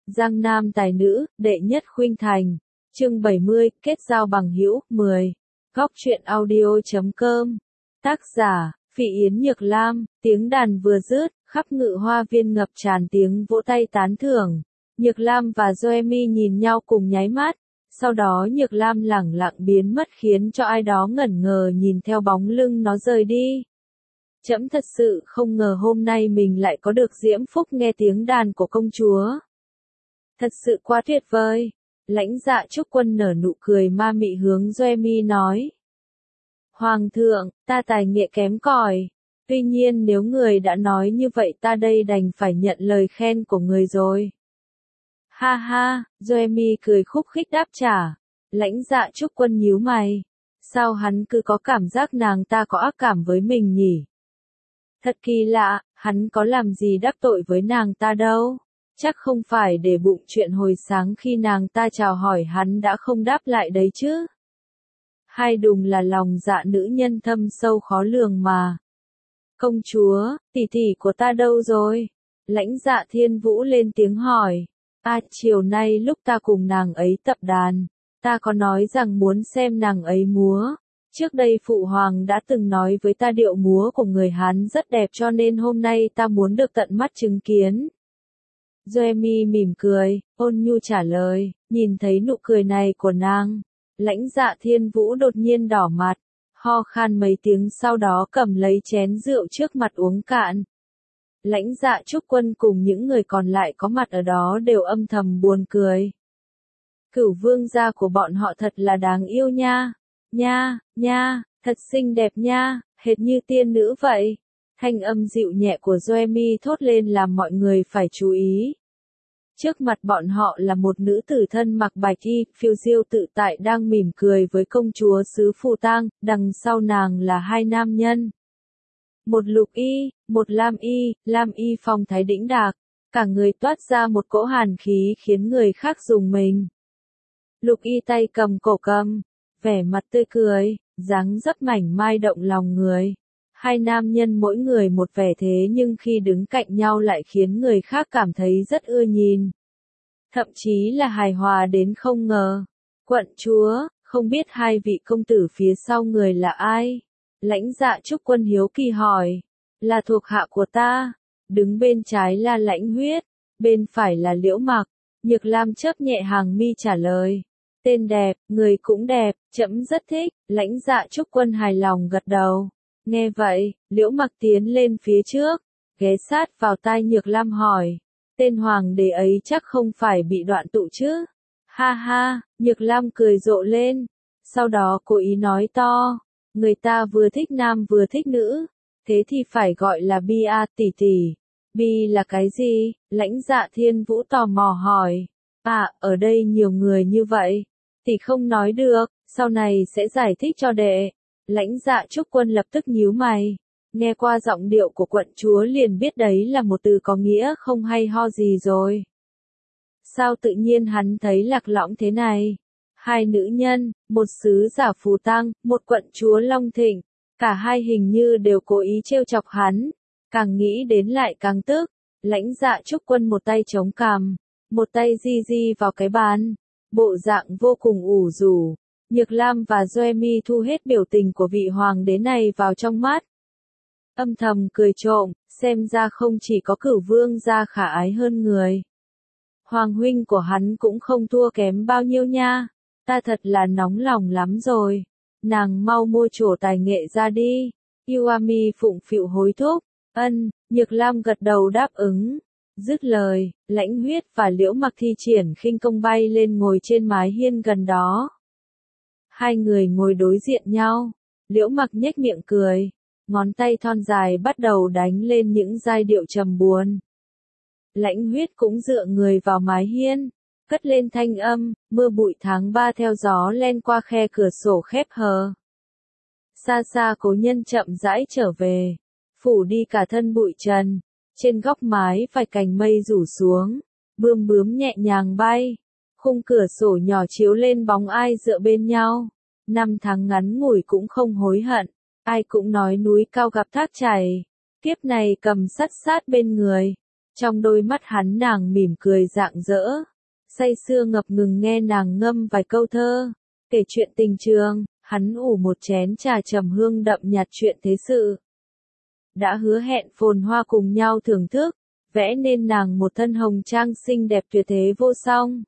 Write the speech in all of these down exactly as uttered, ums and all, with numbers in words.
Giang Nam tài nữ, đệ nhất khuynh thành. Chương bảy mươi, kết giao bằng hữu, mười. Góc truyện audio chấm com. Tác giả, Phỉ Yến Nhược Lam, tiếng đàn vừa dứt, khắp ngự hoa viên ngập tràn tiếng vỗ tay tán thưởng. Nhược Lam và Joemi nhìn nhau cùng nháy mắt, sau đó Nhược Lam lẳng lặng biến mất khiến cho ai đó ngẩn ngơ nhìn theo bóng lưng nó rời đi. Trẫm thật sự không ngờ hôm nay mình lại có được diễm phúc nghe tiếng đàn của công chúa. Thật sự quá tuyệt vời. Lãnh Dạ Trúc Quân nở nụ cười ma mị hướng Joemi nói. Hoàng thượng, ta tài nghệ kém cỏi. Tuy nhiên nếu người đã nói như vậy ta đây đành phải nhận lời khen của người rồi. Ha ha, Joemi cười khúc khích đáp trả. Lãnh Dạ Trúc Quân nhíu mày. Sao hắn cứ có cảm giác nàng ta có ác cảm với mình nhỉ? Thật kỳ lạ, hắn có làm gì đắc tội với nàng ta đâu. Chắc không phải để bụng chuyện hồi sáng khi nàng ta chào hỏi hắn đã không đáp lại đấy chứ. Hai đùng là lòng dạ nữ nhân thâm sâu khó lường mà. Công chúa, tỷ tỷ của ta đâu rồi? Lãnh Dạ Thiên Vũ lên tiếng hỏi. À, chiều nay lúc ta cùng nàng ấy tập đàn, ta có nói rằng muốn xem nàng ấy múa. Trước đây Phụ Hoàng đã từng nói với ta điệu múa của người Hán rất đẹp cho nên hôm nay ta muốn được tận mắt chứng kiến. Joemi mỉm cười, ôn nhu trả lời, nhìn thấy nụ cười này của nàng. Lãnh Dạ Thiên Vũ đột nhiên đỏ mặt, ho khan mấy tiếng sau đó cầm lấy chén rượu trước mặt uống cạn. Lãnh Dạ Trúc Quân cùng những người còn lại có mặt ở đó đều âm thầm buồn cười. Cửu vương gia của bọn họ thật là đáng yêu nha, nha, nha, thật xinh đẹp nha, hệt như tiên nữ vậy. Thanh âm dịu nhẹ của Joemi thốt lên làm mọi người phải chú ý. Trước mặt bọn họ là một nữ tử thân mặc bạch y, phiêu diêu tự tại đang mỉm cười với công chúa xứ Phù Tang, đằng sau nàng là hai nam nhân. Một lục y, một lam y, lam y phong thái đĩnh đạc, cả người toát ra một cỗ hàn khí khiến người khác rùng mình. Lục y tay cầm cổ cầm, vẻ mặt tươi cười, dáng dấp mảnh mai động lòng người. Hai nam nhân mỗi người một vẻ thế nhưng khi đứng cạnh nhau lại khiến người khác cảm thấy rất ưa nhìn. Thậm chí là hài hòa đến không ngờ. Quận chúa, không biết hai vị công tử phía sau người là ai? Lãnh Dạ Trúc Quân hiếu kỳ hỏi. Là thuộc hạ của ta. Đứng bên trái là Lãnh Huyết, bên phải là Liễu Mặc. Nhược Lam chớp nhẹ hàng mi trả lời. Tên đẹp, người cũng đẹp, trẫm rất thích. Lãnh Dạ Trúc Quân hài lòng gật đầu. Nghe vậy, Liễu Mặc tiến lên phía trước, ghé sát vào tai Nhược Lam hỏi, tên hoàng đế ấy chắc không phải bị đoạn tụ chứ? Ha ha, Nhược Lam cười rộ lên, sau đó cố ý nói to, người ta vừa thích nam vừa thích nữ, thế thì phải gọi là Bi a tỷ tỷ. Bi là cái gì? Lãnh Dạ Thiên Vũ tò mò hỏi. À, ở đây nhiều người như vậy, tỷ không nói được, sau này sẽ giải thích cho đệ. Lãnh Dạ Trúc Quân lập tức nhíu mày, nghe qua giọng điệu của quận chúa liền biết đấy là một từ có nghĩa không hay ho gì rồi. Sao tự nhiên hắn thấy lạc lõng thế này? Hai nữ nhân, một sứ giả Phù Tang, một quận chúa Long Thịnh, cả hai hình như đều cố ý trêu chọc hắn, càng nghĩ đến lại càng tức. Lãnh Dạ Trúc Quân một tay chống cằm, một tay di di vào cái bàn, bộ dạng vô cùng ủ rũ. Nhược Lam và Joemi thu hết biểu tình của vị hoàng đế này vào trong mắt. Âm thầm cười trộm, xem ra không chỉ có Cửu vương gia khả ái hơn người. Hoàng huynh của hắn cũng không thua kém bao nhiêu nha, ta thật là nóng lòng lắm rồi. Nàng mau mua trổ tài nghệ ra đi. Iwami phụng phịu hối thúc. Ân, Nhược Lam gật đầu đáp ứng. Dứt lời, Lãnh Huyết và Liễu Mặc thi triển khinh công bay lên ngồi trên mái hiên gần đó. Hai người ngồi đối diện nhau, Liễu Mặc nhếch miệng cười, ngón tay thon dài bắt đầu đánh lên những giai điệu trầm buồn. Lãnh Huyết cũng dựa người vào mái hiên, cất lên thanh âm, mưa bụi tháng ba theo gió len qua khe cửa sổ khép hờ. Xa xa cố nhân chậm rãi trở về, phủ đi cả thân bụi trần, trên góc mái vài cành mây rủ xuống, bươm bướm nhẹ nhàng bay. Khung cửa sổ nhỏ chiếu lên bóng ai dựa bên nhau. Năm tháng ngắn ngủi cũng không hối hận. Ai cũng nói núi cao gặp thác chảy. Kiếp này cầm sắt sát bên người. Trong đôi mắt hắn nàng mỉm cười rạng rỡ, say sưa ngập ngừng nghe nàng ngâm vài câu thơ, kể chuyện tình trường, hắn ủ một chén trà trầm hương đậm nhạt chuyện thế sự. Đã hứa hẹn phồn hoa cùng nhau thưởng thức, vẽ nên nàng một thân hồng trang xinh đẹp tuyệt thế vô song.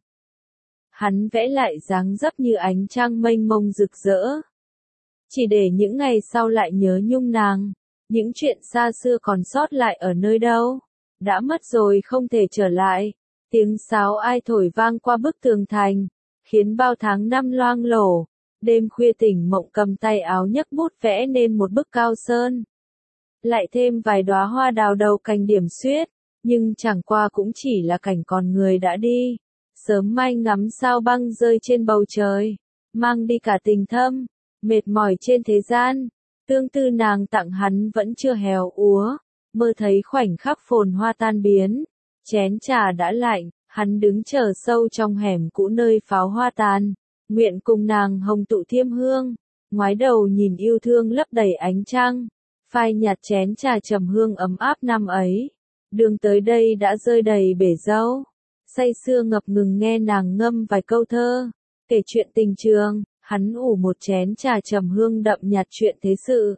Hắn vẽ lại dáng dấp như ánh trăng mênh mông rực rỡ. Chỉ để những ngày sau lại nhớ nhung nàng, những chuyện xa xưa còn sót lại ở nơi đâu, đã mất rồi không thể trở lại. Tiếng sáo ai thổi vang qua bức tường thành, khiến bao tháng năm loang lổ. Đêm khuya tỉnh mộng cầm tay áo nhấc bút vẽ nên một bức cao sơn. Lại thêm vài đóa hoa đào đầu cành điểm xuyết, nhưng chẳng qua cũng chỉ là cảnh còn người đã đi. Sớm mai ngắm sao băng rơi trên bầu trời, mang đi cả tình thâm, mệt mỏi trên thế gian. Tương tư nàng tặng hắn vẫn chưa héo úa, mơ thấy khoảnh khắc phồn hoa tan biến. Chén trà đã lạnh, hắn đứng chờ sâu trong hẻm cũ nơi pháo hoa tàn, nguyện cùng nàng hồng tụ thiêm hương, ngoái đầu nhìn yêu thương lấp đầy ánh trăng, phai nhạt chén trà trầm hương ấm áp năm ấy. Đường tới đây đã rơi đầy bể dâu, say sưa ngập ngừng nghe nàng ngâm vài câu thơ, kể chuyện tình trường, hắn ủ một chén trà trầm hương đậm nhạt chuyện thế sự.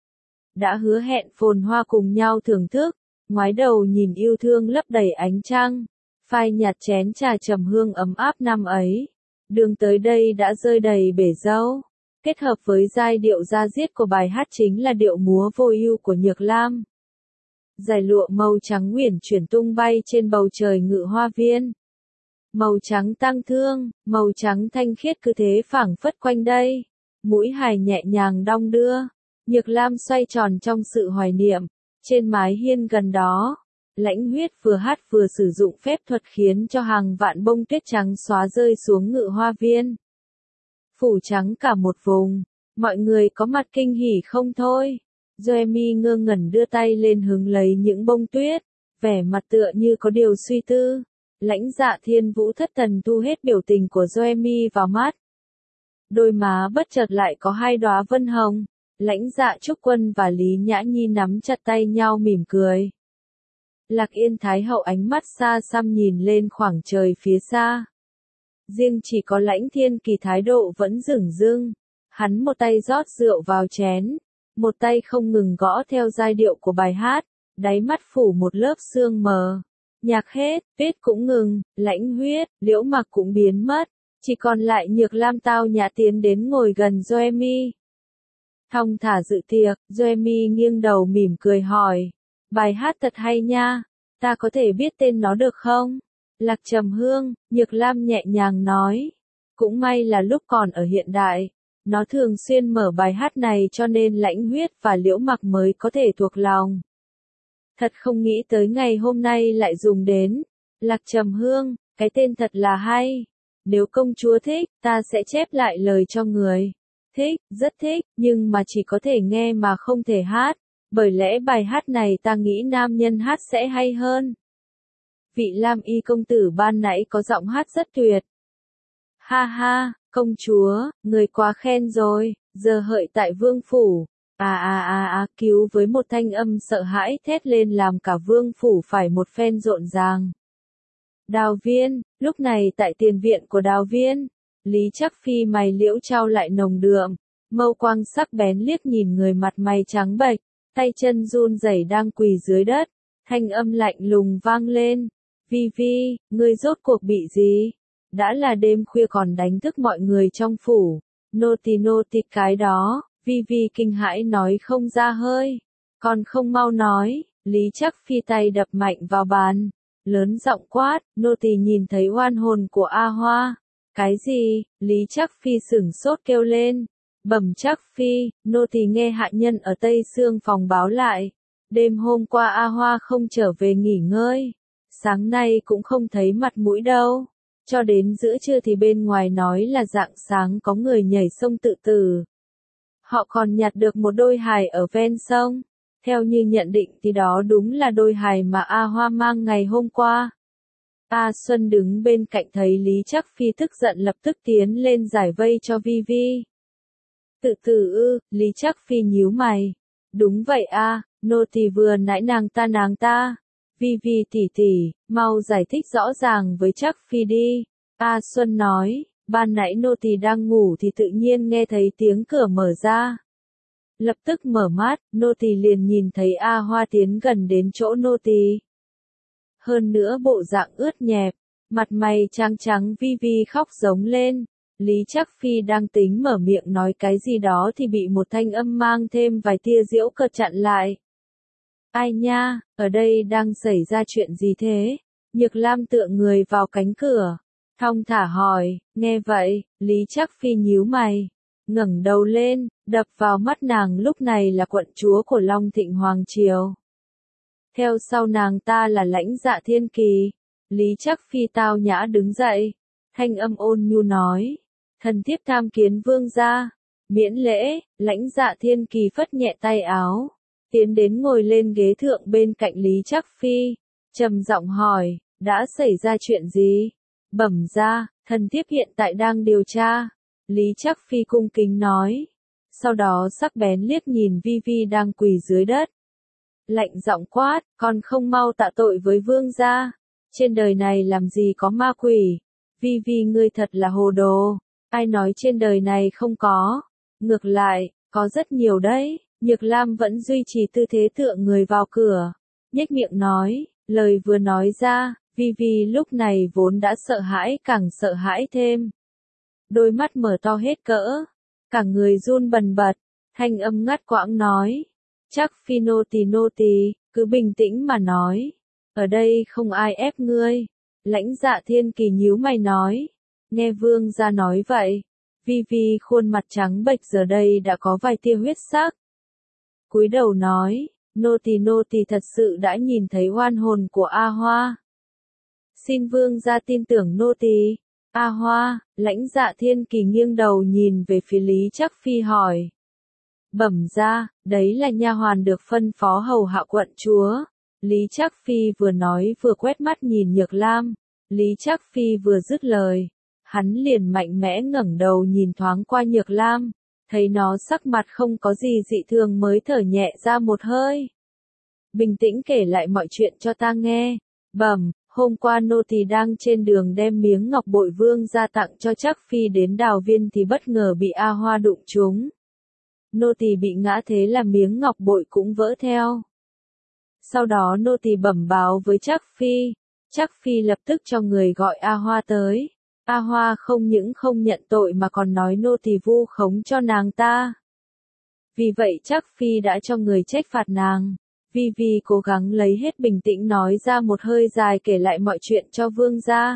Đã hứa hẹn phồn hoa cùng nhau thưởng thức, ngoái đầu nhìn yêu thương lấp đầy ánh trăng, phai nhạt chén trà trầm hương ấm áp năm ấy. Đường tới đây đã rơi đầy bể dâu, kết hợp với giai điệu da diết của bài hát chính là điệu múa vô ưu của Nhược Lam. Dải lụa màu trắng uyển chuyển tung bay trên bầu trời ngự hoa viên. Màu trắng tang thương, màu trắng thanh khiết cứ thế phảng phất quanh đây. Mũi hài nhẹ nhàng đong đưa, Nhược Lam xoay tròn trong sự hoài niệm. Trên mái hiên gần đó, Lãnh Huyết vừa hát vừa sử dụng phép thuật khiến cho hàng vạn bông tuyết trắng xóa rơi xuống ngự hoa viên. Phủ trắng cả một vùng, mọi người có mặt kinh hỉ không thôi. Doemi ngơ ngẩn đưa tay lên hứng lấy những bông tuyết, vẻ mặt tựa như có điều suy tư. Lãnh Dạ Thiên Vũ thất thần thu hết biểu tình của Doemi vào mắt. Đôi má bất chợt lại có hai đóa vân hồng. Lãnh Dạ Trúc Quân và Lý Nhã Nhi nắm chặt tay nhau mỉm cười. Lạc Yên Thái Hậu ánh mắt xa xăm nhìn lên khoảng trời phía xa. Riêng chỉ có Lãnh Thiên Kỳ thái độ vẫn dửng dưng. Hắn một tay rót rượu vào chén, một tay không ngừng gõ theo giai điệu của bài hát, đáy mắt phủ một lớp sương mờ. Nhạc hết, tuyết cũng ngừng, Lãnh Huyết, Liễu Mặc cũng biến mất, chỉ còn lại Nhược Lam tao nhã tiến đến ngồi gần Doemi. Thong thả dự tiệc, Doemi nghiêng đầu mỉm cười hỏi, bài hát thật hay nha, ta có thể biết tên nó được không? Lạc Trầm Hương, Nhược Lam nhẹ nhàng nói, cũng may là lúc còn ở hiện đại, nó thường xuyên mở bài hát này cho nên Lãnh Huyết và Liễu Mặc mới có thể thuộc lòng. Thật không nghĩ tới ngày hôm nay lại dùng đến Lạc Trầm Hương, cái tên thật là hay. Nếu công chúa thích, ta sẽ chép lại lời cho người. Thích, rất thích, nhưng mà chỉ có thể nghe mà không thể hát, bởi lẽ bài hát này ta nghĩ nam nhân hát sẽ hay hơn. Vị Lam Y công tử ban nãy có giọng hát rất tuyệt. Ha ha, công chúa, người quá khen rồi, giờ hợi tại vương phủ. À à à à, cứu với một thanh âm sợ hãi thét lên làm cả vương phủ phải một phen rộn ràng. Đào Viên, lúc này tại tiền viện của Đào Viên, Lý Trắc Phi mày liễu trao lại nồng đượm, mâu quang sắc bén liếc nhìn người mặt mày trắng bệch, tay chân run rẩy đang quỳ dưới đất, thanh âm lạnh lùng vang lên, Vi Vi, ngươi rốt cuộc bị gì? Đã là đêm khuya còn đánh thức mọi người trong phủ, nô tỳ nô tỳ cái đó. Vi Vi kinh hãi nói không ra hơi, còn không mau nói. Lý Trắc Phi tay đập mạnh vào bàn, lớn giọng quát, nô tỳ nhìn thấy oan hồn của A Hoa. Cái gì? Lý Trắc Phi sửng sốt kêu lên, bẩm Trắc Phi, nô tỳ nghe hạ nhân ở Tây Sương phòng báo lại, đêm hôm qua A Hoa không trở về nghỉ ngơi, sáng nay cũng không thấy mặt mũi đâu, cho đến giữa trưa thì bên ngoài nói là rạng sáng có người nhảy sông tự tử. Họ còn nhặt được một đôi hài ở ven sông. Theo như nhận định thì đó đúng là đôi hài mà A Hoa mang ngày hôm qua. A Xuân đứng bên cạnh thấy Lý Trắc Phi tức giận lập tức tiến lên giải vây cho Vi Vi. Tự tử ư? Lý Trắc Phi nhíu mày. Đúng vậy a, nô tỳ vừa nãy nàng ta nàng ta. Vi Vi tỷ tỷ, mau giải thích rõ ràng với Trác Phi đi. A Xuân nói, ban nãy nô tỳ đang ngủ thì tự nhiên nghe thấy tiếng cửa mở ra. Lập tức mở mắt, nô tỳ liền nhìn thấy A Hoa tiến gần đến chỗ nô tỳ. Hơn nữa bộ dạng ướt nhẹp, mặt mày trắng trắng. Vi Vi khóc giống lên. Lý Trác Phi đang tính mở miệng nói cái gì đó thì bị một thanh âm mang thêm vài tia giễu cợt chặn lại. Ai nha, ở đây đang xảy ra chuyện gì thế? Nhược Lam tựa người vào cánh cửa, thong thả hỏi. Nghe vậy, Lý Trác Phi nhíu mày, ngẩng đầu lên, đập vào mắt nàng lúc này là quận chúa của Long Thịnh Hoàng Triều. Theo sau nàng ta là Lãnh Dạ Thiên Kỳ. Lý Trác Phi tao nhã đứng dậy, thanh âm ôn nhu nói, thần thiếp tham kiến vương gia. Miễn lễ. Lãnh Dạ Thiên Kỳ phất nhẹ tay áo, tiến đến ngồi lên ghế thượng bên cạnh Lý Trác Phi, trầm giọng hỏi, đã xảy ra chuyện gì? Bẩm ra, thần thiếp hiện tại đang điều tra. Lý Trác Phi cung kính nói, sau đó sắc bén liếc nhìn Vi Vi đang quỳ dưới đất. Lạnh giọng quát, còn không mau tạ tội với vương gia. Trên đời này làm gì có ma quỷ? Vi Vi ngươi thật là hồ đồ. Ai nói trên đời này không có? Ngược lại, có rất nhiều đấy. Nhược Lam vẫn duy trì tư thế tựa người vào cửa, nhếch miệng nói, lời vừa nói ra, Vi Vi lúc này vốn đã sợ hãi càng sợ hãi thêm. Đôi mắt mở to hết cỡ, cả người run bần bật, thanh âm ngắt quãng nói, Trác Phi nô tỳ nô tỳ, cứ bình tĩnh mà nói, ở đây không ai ép ngươi. Lãnh Dạ Thiên Kỳ nhíu mày nói, nghe vương gia nói vậy. Vi Vi khuôn mặt trắng bệch giờ đây đã có vài tia huyết sắc. Cúi đầu nói, nô tỳ nô tỳ thật sự đã nhìn thấy oan hồn của A Hoa. Xin vương gia tin tưởng nô tỳ. A Hoa. Lãnh Dạ Thiên Kỳ nghiêng đầu nhìn về phía Lý Trác Phi hỏi. Bẩm ra, đấy là nha hoàn được phân phó hầu hạ quận chúa. Lý Trác Phi vừa nói vừa quét mắt nhìn Nhược Lam. Lý Trác Phi vừa dứt lời, hắn liền mạnh mẽ ngẩng đầu nhìn thoáng qua Nhược Lam. Thấy nó sắc mặt không có gì dị thường mới thở nhẹ ra một hơi. Bình tĩnh kể lại mọi chuyện cho ta nghe. Bẩm, hôm qua nô tỳ đang trên đường đem miếng ngọc bội vương gia tặng cho Trác Phi đến Đào Viên thì bất ngờ bị A Hoa đụng trúng. Nô tỳ bị ngã thế là miếng ngọc bội cũng vỡ theo. Sau đó nô tỳ bẩm báo với Trác Phi. Trác Phi lập tức cho người gọi A Hoa tới. A Hoa không những không nhận tội mà còn nói nô tỳ vu khống cho nàng ta. Vì vậy Trác Phi đã cho người trách phạt nàng. Vi Vi cố gắng lấy hết bình tĩnh nói ra một hơi dài kể lại mọi chuyện cho vương gia.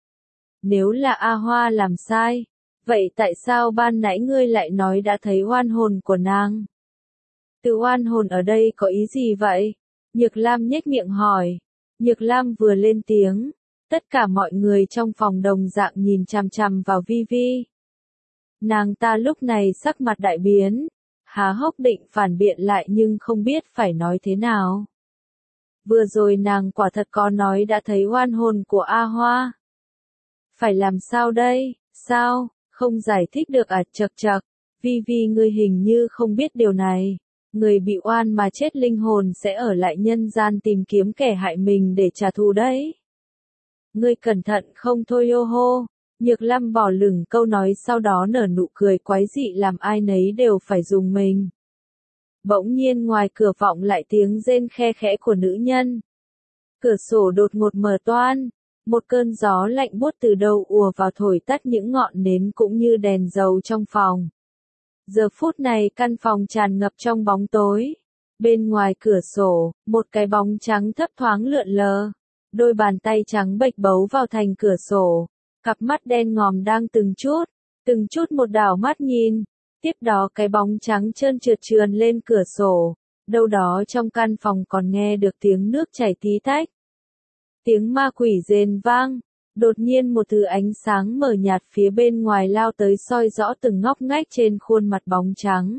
Nếu là A Hoa làm sai, vậy tại sao ban nãy ngươi lại nói đã thấy oan hồn của nàng? Từ oan hồn ở đây có ý gì vậy? Nhược Lam nhếch miệng hỏi. Nhược Lam vừa lên tiếng, tất cả mọi người trong phòng đồng dạng nhìn chằm chằm vào Vi Vi. Nàng ta lúc này sắc mặt đại biến, há hốc định phản biện lại nhưng không biết phải nói thế nào. Vừa rồi nàng quả thật có nói đã thấy oan hồn của A Hoa. Phải làm sao đây? Sao? Không giải thích được à? Chậc chậc. Vi Vi ngươi hình như không biết điều này. Người bị oan mà chết linh hồn sẽ ở lại nhân gian tìm kiếm kẻ hại mình để trả thù đấy. Ngươi cẩn thận không thôi ô hô. Nhược Lam bỏ lửng câu nói sau đó nở nụ cười quái dị làm ai nấy đều phải dùng mình. Bỗng nhiên ngoài cửa vọng lại tiếng rên khe khẽ của nữ nhân. Cửa sổ đột ngột mở toang, một cơn gió lạnh buốt từ đâu ùa vào thổi tắt những ngọn nến cũng như đèn dầu trong phòng. Giờ phút này căn phòng tràn ngập trong bóng tối. Bên ngoài cửa sổ, một cái bóng trắng thấp thoáng lượn lờ. Đôi bàn tay trắng bệch bấu vào thành cửa sổ. Cặp mắt đen ngòm đang từng chút, từng chút một đảo mắt nhìn. Tiếp đó cái bóng trắng trơn trượt trườn lên cửa sổ. Đâu đó trong căn phòng còn nghe được tiếng nước chảy tí tách. Tiếng ma quỷ rền vang. Đột nhiên một thứ ánh sáng mờ nhạt phía bên ngoài lao tới soi rõ từng ngóc ngách trên khuôn mặt bóng trắng.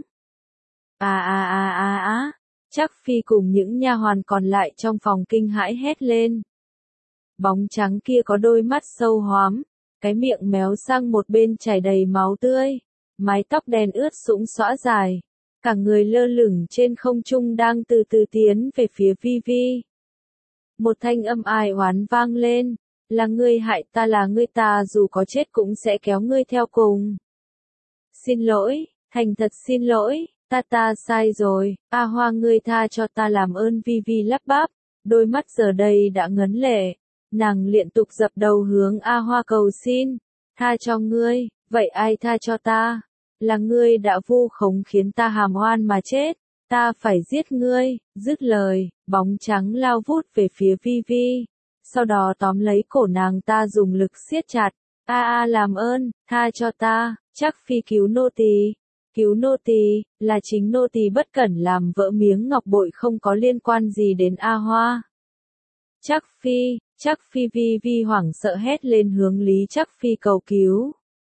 À à à à à, Trác Phi cùng những nha hoàn còn lại trong phòng kinh hãi hét lên. Bóng trắng kia có đôi mắt sâu hoắm, cái miệng méo sang một bên chảy đầy máu tươi, mái tóc đen ướt sũng xõa dài, cả người lơ lửng trên không trung đang từ từ tiến về phía Vi Vi. Một thanh âm ai oán vang lên, là ngươi hại ta, là ngươi, ta dù có chết cũng sẽ kéo ngươi theo cùng. Xin lỗi, thành thật xin lỗi, ta ta sai rồi, A Hoa ngươi tha cho ta làm ơn. Vi Vi lắp bắp, đôi mắt giờ đây đã ngấn lệ, nàng liên tục dập đầu hướng A Hoa cầu xin, tha cho ngươi, vậy ai tha cho ta? Là ngươi đã vu khống khiến ta hàm oan mà chết, ta phải giết ngươi. Dứt lời, bóng trắng lao vút về phía Vi Vi, sau đó tóm lấy cổ nàng ta dùng lực siết chặt. A a làm ơn, tha cho ta, Trác Phi cứu nô tỳ. Cứu nô tỳ, là chính nô tỳ bất cẩn làm vỡ miếng ngọc bội, không có liên quan gì đến A Hoa. Trác Phi, Trác Phi. Vi Vi hoảng sợ hét lên hướng Lý Trác Phi cầu cứu.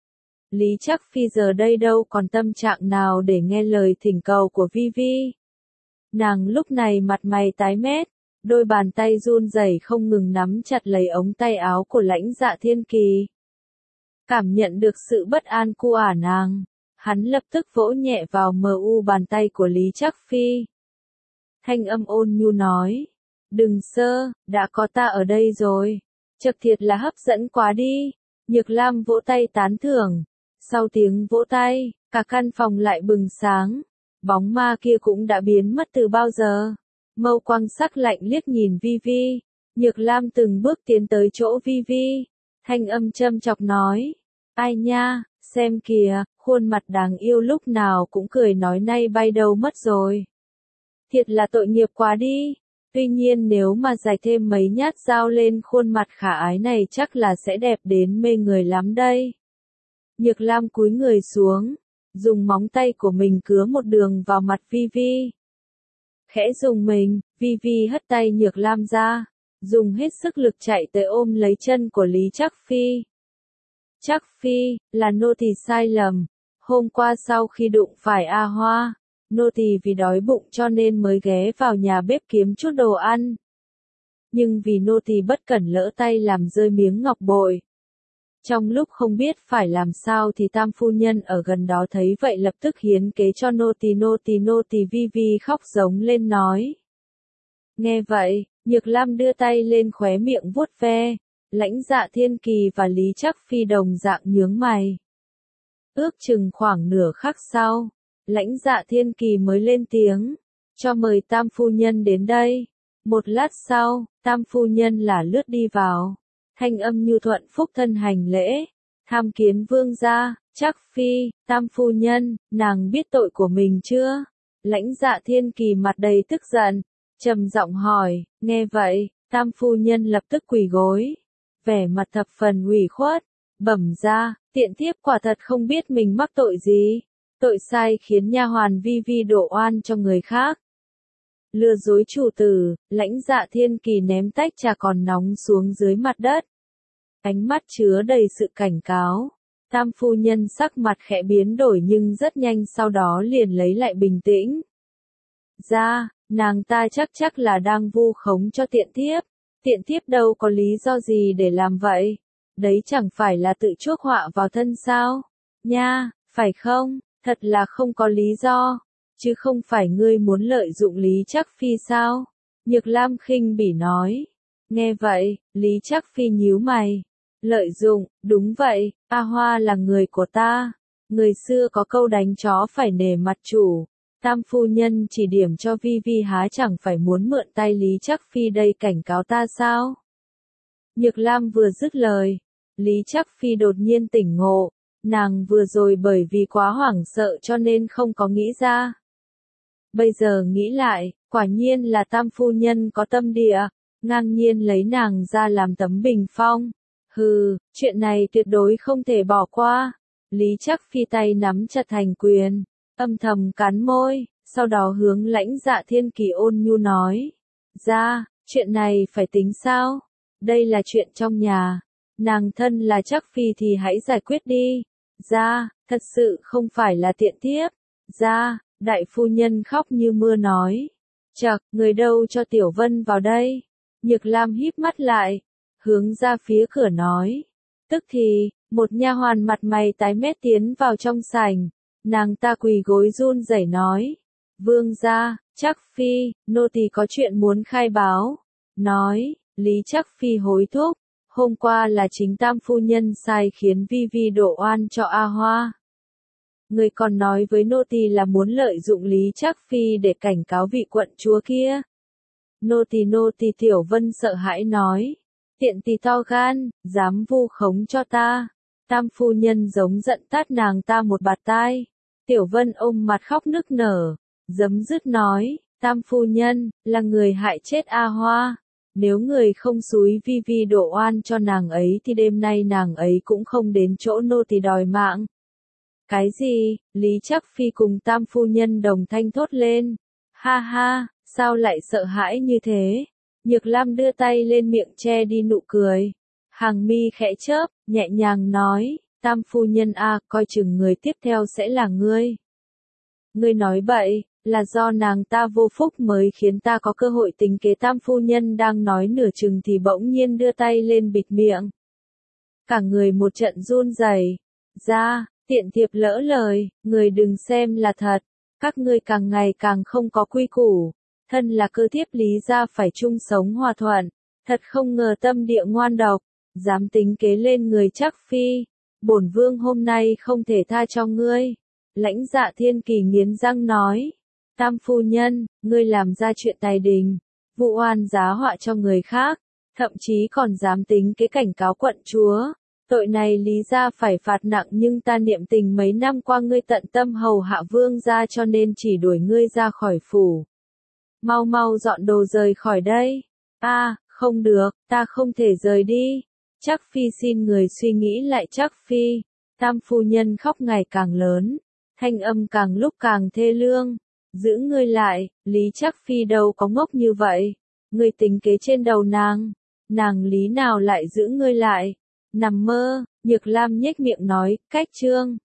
Lý Trác Phi giờ đây đâu còn tâm trạng nào để nghe lời thỉnh cầu của Vi Vi. Nàng lúc này mặt mày tái mét, đôi bàn tay run rẩy không ngừng nắm chặt lấy ống tay áo của Lãnh Dạ Thiên Kỳ. Cảm nhận được sự bất an của ả nàng, hắn lập tức vỗ nhẹ vào mờ u bàn tay của Lý Trác Phi. Thanh âm ôn nhu nói, đừng sơ, đã có ta ở đây rồi. Chật thiệt là hấp dẫn quá đi. Nhược Lam vỗ tay tán thưởng. Sau tiếng vỗ tay, cả căn phòng lại bừng sáng. Bóng ma kia cũng đã biến mất từ bao giờ. Mâu quang sắc lạnh liếc nhìn Vi Vi. Nhược Lam từng bước tiến tới chỗ Vi Vi. Thanh âm châm chọc nói, ai nha, xem kìa, khuôn mặt đáng yêu lúc nào cũng cười nói nay bay đâu mất rồi. Thiệt là tội nghiệp quá đi. Tuy nhiên nếu mà rải thêm mấy nhát dao lên khuôn mặt khả ái này chắc là sẽ đẹp đến mê người lắm đây. Nhược Lam cúi người xuống, dùng móng tay của mình cứa một đường vào mặt Vi Vi. Khẽ dùng mình, Vi Vi hất tay Nhược Lam ra, dùng hết sức lực chạy tới ôm lấy chân của Lý Trác Phi. Trác Phi, là nô tỳ sai lầm. Hôm qua sau khi đụng phải A Hoa, nô tỳ vì đói bụng cho nên mới ghé vào nhà bếp kiếm chút đồ ăn. Nhưng vì nô tỳ bất cẩn lỡ tay làm rơi miếng ngọc bội. Trong lúc không biết phải làm sao thì tam phu nhân ở gần đó thấy vậy lập tức hiến kế cho nô tỳ. Nô tỳ nô tỳ. Vi Vi khóc giống lên nói. Nghe vậy, Nhược Lam đưa tay lên khóe miệng vuốt ve. Lãnh Dạ Thiên Kỳ và Lý Trác Phi đồng dạng nhướng mày. Ước chừng khoảng nửa khắc sau, Lãnh Dạ Thiên Kỳ mới lên tiếng, cho mời tam phu nhân đến đây. Một lát sau, tam phu nhân là lướt đi vào, thanh âm nhu thuận phúc thân hành lễ, tham kiến vương gia. Trác Phi, tam phu nhân, nàng biết tội của mình chưa? Lãnh Dạ Thiên Kỳ mặt đầy tức giận, trầm giọng hỏi. Nghe vậy, tam phu nhân lập tức quỳ gối, vẻ mặt thập phần ủy khuất, bẩm ra, tiện thiếp quả thật không biết mình mắc tội gì, tội sai khiến nha hoàn Vi Vi đổ oan cho người khác. Lừa dối chủ tử. Lãnh Dạ Thiên Kỳ ném tách trà còn nóng xuống dưới mặt đất, ánh mắt chứa đầy sự cảnh cáo. Tam phu nhân sắc mặt khẽ biến đổi nhưng rất nhanh sau đó liền lấy lại bình tĩnh. Ra, nàng ta chắc chắc là đang vu khống cho tiện thiếp. Tiện thiếp đâu có lý do gì để làm vậy. Đấy chẳng phải là tự chuốc họa vào thân sao? Nha, phải không? Thật là không có lý do. Chứ không phải ngươi muốn lợi dụng Lý Trác Phi sao? Nhược Lam khinh bỉ nói. Nghe vậy, Lý Trác Phi nhíu mày. Lợi dụng, đúng vậy, A Hoa là người của ta. Người xưa có câu đánh chó phải nể mặt chủ. Tam phu nhân chỉ điểm cho Vi Vi há chẳng phải muốn mượn tay Lý Trác Phi đây cảnh cáo ta sao? Nhược Lam vừa dứt lời, Lý Trác Phi đột nhiên tỉnh ngộ, nàng vừa rồi bởi vì quá hoảng sợ cho nên không có nghĩ ra. Bây giờ nghĩ lại, quả nhiên là tam phu nhân có tâm địa, ngang nhiên lấy nàng ra làm tấm bình phong. Hừ, chuyện này tuyệt đối không thể bỏ qua. Lý Trác Phi tay nắm chặt thành quyền, âm thầm cắn môi, sau đó hướng Lãnh Dạ Thiên Kỳ ôn nhu nói. Ra, chuyện này phải tính sao? Đây là chuyện trong nhà. Nàng thân là Trác Phi thì hãy giải quyết đi. Ra, thật sự không phải là tiện thiếp. Ra, đại phu nhân khóc như mưa nói. Chậc, người đâu cho Tiểu Vân vào đây? Nhược Lam híp mắt lại, hướng ra phía cửa nói. Tức thì, một nha hoàn mặt mày tái mét tiến vào trong sảnh. Nàng ta quỳ gối run rẩy nói. Vương gia, Trác Phi, nô tỳ có chuyện muốn khai báo. nói, Lý Trác Phi hối thúc, hôm qua là chính tam phu nhân sai khiến Vi Vi độ oan cho A Hoa. Người còn nói với nô tỳ là muốn lợi dụng Lý Trác Phi để cảnh cáo vị quận chúa kia. Nô tỳ nô tỳ Tiểu Vân sợ hãi nói, tiện tỳ to gan, dám vu khống cho ta. Tam phu nhân giống giận tát nàng ta một bạt tai. Tiểu Vân ôm mặt khóc nức nở, giấm dứt nói, tam phu nhân, là người hại chết A Hoa. Nếu người không xúi Vi Vi độ oan cho nàng ấy thì đêm nay nàng ấy cũng không đến chỗ nô tỳ đòi mạng. Cái gì? Lý Trác Phi cùng tam phu nhân đồng thanh thốt lên. Ha ha, sao lại sợ hãi như thế? Nhược Lam đưa tay lên miệng che đi nụ cười. Hàng mi khẽ chớp, nhẹ nhàng nói, tam phu nhân a, coi chừng người tiếp theo sẽ là ngươi. Ngươi nói bậy, là do nàng ta vô phúc mới khiến ta có cơ hội tính kế. Tam phu nhân đang nói nửa chừng thì bỗng nhiên đưa tay lên bịt miệng. Cả người một trận run rẩy. Ra, tiện thiệp lỡ lời, người đừng xem là thật. Các ngươi càng ngày càng không có quy củ. Thân là cơ thiếp Lý gia phải chung sống hòa thuận. Thật không ngờ tâm địa ngoan độc, dám tính kế lên người Trác Phi. Bổn vương hôm nay không thể tha cho ngươi. Lãnh Dạ Thiên Kỳ nghiến răng nói. Tam phu nhân, ngươi làm ra chuyện tài đình, vụ oan giá họa cho người khác, thậm chí còn dám tính kế cảnh cáo quận chúa. Tội này Lý gia phải phạt nặng, nhưng ta niệm tình mấy năm qua ngươi tận tâm hầu hạ vương gia cho nên chỉ đuổi ngươi ra khỏi phủ. Mau mau dọn đồ rời khỏi đây. A, à, không được, ta không thể rời đi. Trác Phi xin người suy nghĩ lại. Trác Phi. Tam phu nhân khóc ngày càng lớn, thanh âm càng lúc càng thê lương. Giữ ngươi lại, Lý Trác Phi đâu có ngốc như vậy. Ngươi tính kế trên đầu nàng, nàng lý nào lại giữ ngươi lại. Nằm mơ. Nhược Lam nhếch miệng nói, cách chương.